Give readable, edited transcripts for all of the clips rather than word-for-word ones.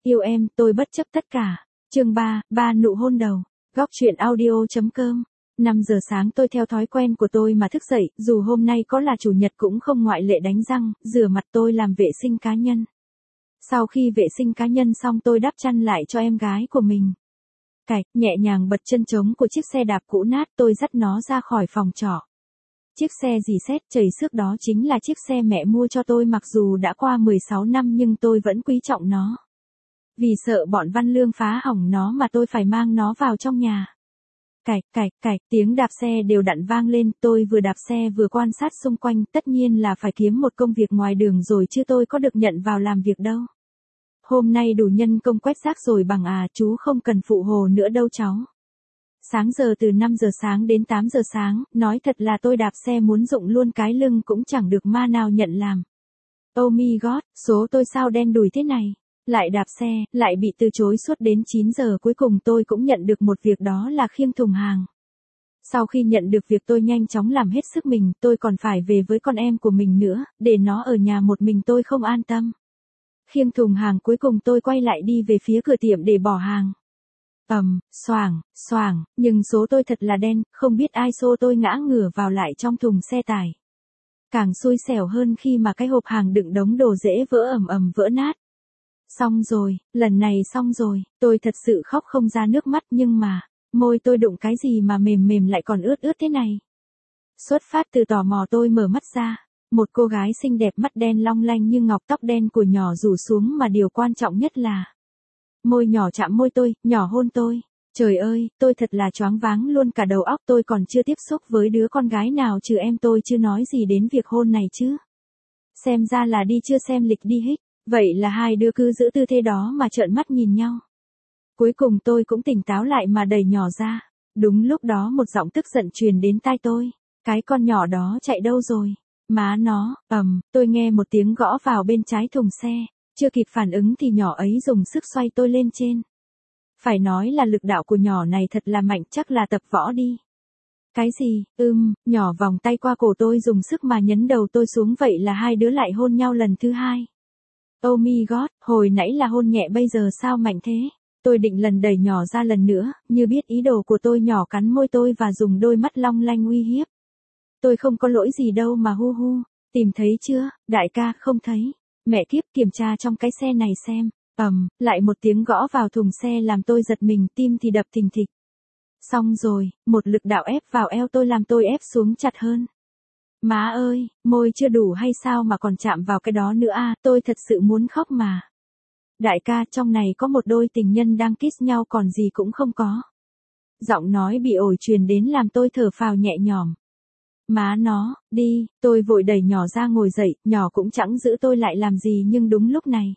Yêu em, tôi bất chấp tất cả. Chương 3, ba nụ hôn đầu. Góc truyện audio.com. 5 giờ sáng tôi theo thói quen của tôi mà thức dậy, dù hôm nay có là chủ nhật cũng không ngoại lệ, đánh răng, rửa mặt, tôi làm vệ sinh cá nhân. Sau khi vệ sinh cá nhân xong tôi đắp chăn lại cho em gái của mình. Nhẹ nhàng bật chân trống của chiếc xe đạp cũ nát, tôi dắt nó ra khỏi phòng trọ. Chiếc xe rỉ sét chảy xước đó chính là chiếc xe mẹ mua cho tôi, mặc dù đã qua 16 năm nhưng tôi vẫn quý trọng nó. Vì sợ bọn Văn Lương phá hỏng nó mà tôi phải mang nó vào trong nhà. Tiếng đạp xe đều đặn vang lên, tôi vừa đạp xe vừa quan sát xung quanh, tất nhiên là phải kiếm một công việc ngoài đường rồi chứ tôi có được nhận vào làm việc đâu. Hôm nay đủ nhân công quét rác rồi bằng chú không cần phụ hồ nữa đâu cháu. Sáng giờ từ 5 giờ sáng đến 8 giờ sáng, nói thật là tôi đạp xe muốn rụng luôn cái lưng cũng chẳng được ma nào nhận làm. Oh my god, số tôi sao đen đủi thế này. Lại đạp xe, lại bị từ chối suốt đến 9 giờ, cuối cùng tôi cũng nhận được một việc, đó là khiêng thùng hàng. Sau khi nhận được việc tôi nhanh chóng làm hết sức mình, tôi còn phải về với con em của mình nữa, để nó ở nhà một mình tôi không an tâm. Khiêng thùng hàng cuối cùng tôi quay lại đi về phía cửa tiệm để bỏ hàng. Xoảng, nhưng số tôi thật là đen, không biết ai xô tôi ngã ngửa vào lại trong thùng xe tải. Càng xui xẻo hơn khi mà cái hộp hàng đựng đống đồ dễ vỡ ầm vỡ nát. Xong rồi, lần này xong rồi, tôi thật sự khóc không ra nước mắt, nhưng mà, môi tôi đụng cái gì mà mềm lại còn ướt thế này. Xuất phát từ tò mò tôi mở mắt ra, một cô gái xinh đẹp, mắt đen long lanh như ngọc, tóc đen của nhỏ rủ xuống, mà điều quan trọng nhất là môi nhỏ chạm môi tôi, nhỏ hôn tôi. Trời ơi, tôi thật là choáng váng luôn cả đầu óc, tôi còn chưa tiếp xúc với đứa con gái nào trừ em, tôi chưa nói gì đến việc hôn này chứ. Xem ra là đi chưa xem lịch đi hích. Vậy là hai đứa cứ giữ tư thế đó mà trợn mắt nhìn nhau. Cuối cùng tôi cũng tỉnh táo lại mà đẩy nhỏ ra. Đúng lúc đó một giọng tức giận truyền đến tai tôi. Cái con nhỏ đó chạy đâu rồi? Má nó, tôi nghe một tiếng gõ vào bên trái thùng xe. Chưa kịp phản ứng thì nhỏ ấy dùng sức xoay tôi lên trên. Phải nói là lực đạo của nhỏ này thật là mạnh, chắc là tập võ đi. Cái gì? Nhỏ vòng tay qua cổ tôi dùng sức mà nhấn đầu tôi xuống, vậy là hai đứa lại hôn nhau lần thứ hai. Oh my god, hồi nãy là hôn nhẹ, bây giờ sao mạnh thế? Tôi định lần đẩy nhỏ ra lần nữa, như biết ý đồ của tôi, nhỏ cắn môi tôi và dùng đôi mắt long lanh uy hiếp. Tôi không có lỗi gì đâu mà hu, tìm thấy chưa? Đại ca, không thấy. Mẹ kiếp, kiểm tra trong cái xe này xem. Lại một tiếng gõ vào thùng xe làm tôi giật mình, tim thì đập thình thịch. Xong rồi, một lực đạo ép vào eo tôi làm tôi ép xuống chặt hơn. Má ơi, môi chưa đủ hay sao mà còn chạm vào cái đó nữa tôi thật sự muốn khóc mà. Đại ca, trong này có một đôi tình nhân đang kiss nhau còn gì cũng không có. Giọng nói bị ổi truyền đến làm tôi thở phào nhẹ nhõm. Má nó, đi, tôi vội đẩy nhỏ ra ngồi dậy, nhỏ cũng chẳng giữ tôi lại làm gì, nhưng đúng lúc này.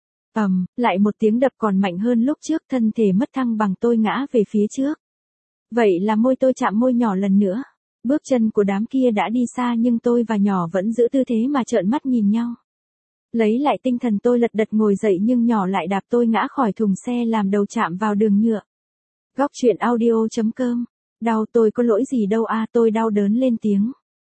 Lại một tiếng đập còn mạnh hơn lúc trước, thân thể mất thăng bằng, tôi ngã về phía trước. Vậy là môi tôi chạm môi nhỏ lần nữa. Bước chân của đám kia đã đi xa nhưng tôi và nhỏ vẫn giữ tư thế mà trợn mắt nhìn nhau. Lấy lại tinh thần tôi lật đật ngồi dậy nhưng nhỏ lại đạp tôi ngã khỏi thùng xe làm đầu chạm vào đường nhựa. Góc truyện audio.com. Đau, tôi có lỗi gì đâu tôi đau đớn lên tiếng.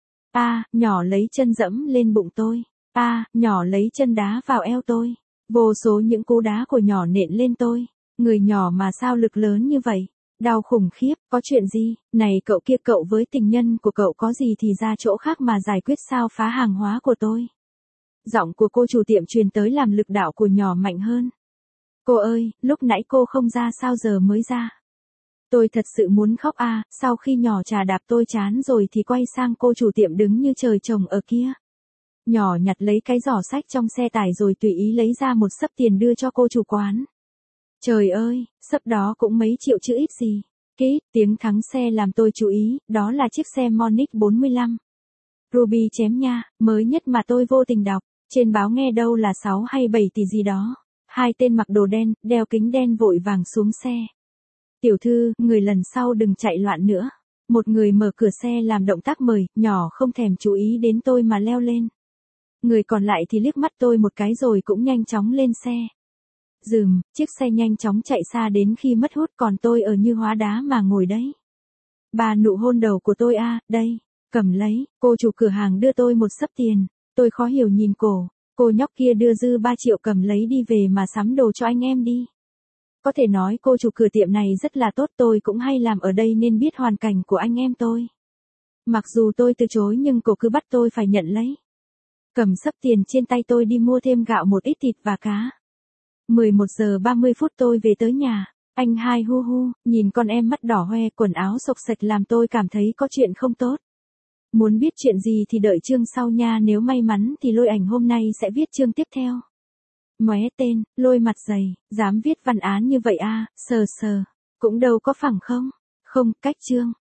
Nhỏ lấy chân dẫm lên bụng tôi. Nhỏ lấy chân đá vào eo tôi. Vô số những cú đá của nhỏ nện lên tôi. Người nhỏ mà sao lực lớn như vậy? Đau khủng khiếp, có chuyện gì? Này cậu kia, cậu với tình nhân của cậu có gì thì ra chỗ khác mà giải quyết, sao phá hàng hóa của tôi? Giọng của cô chủ tiệm truyền tới làm lực đạo của nhỏ mạnh hơn. Cô ơi, lúc nãy cô không ra sao giờ mới ra? Tôi thật sự muốn khóc sau khi nhỏ chà đạp tôi chán rồi thì quay sang cô chủ tiệm đứng như trời trồng ở kia. Nhỏ nhặt lấy cái giỏ sách trong xe tải rồi tùy ý lấy ra một xấp tiền đưa cho cô chủ quán. Trời ơi, xấp đó cũng mấy triệu chứ ít gì. Tiếng thắng xe làm tôi chú ý, đó là chiếc xe Monic 45. Ruby chém nha, mới nhất mà tôi vô tình đọc, trên báo nghe đâu là 6 hay 7 tỷ gì đó. Hai tên mặc đồ đen, đeo kính đen vội vàng xuống xe. Tiểu thư, người lần sau đừng chạy loạn nữa. Một người mở cửa xe làm động tác mời, nhỏ không thèm chú ý đến tôi mà leo lên. Người còn lại thì liếc mắt tôi một cái rồi cũng nhanh chóng lên xe. Chiếc xe nhanh chóng chạy xa đến khi mất hút, còn tôi ở như hóa đá mà ngồi đấy. Ba nụ hôn đầu của tôi đây, cầm lấy, cô chủ cửa hàng đưa tôi một xấp tiền, tôi khó hiểu nhìn cổ. Cô nhóc kia đưa dư 3 triệu cầm lấy đi về mà sắm đồ cho anh em đi. Có thể nói cô chủ cửa tiệm này rất là tốt, tôi cũng hay làm ở đây nên biết hoàn cảnh của anh em tôi. Mặc dù tôi từ chối nhưng cô cứ bắt tôi phải nhận lấy. Cầm sấp tiền trên tay tôi đi mua thêm gạo, một ít thịt và cá. 11 giờ 30 phút tôi về tới nhà. Anh hai hu hu, nhìn con em mắt đỏ hoe, quần áo xộc xệch làm tôi cảm thấy có chuyện không tốt. Muốn biết chuyện gì thì đợi chương sau nha, nếu may mắn thì Lôi Ảnh hôm nay sẽ viết chương tiếp theo. Móe tên, Lôi mặt dày, dám viết văn án như vậy à, sờ sờ, cũng đâu có phẳng không? Không, cách chương.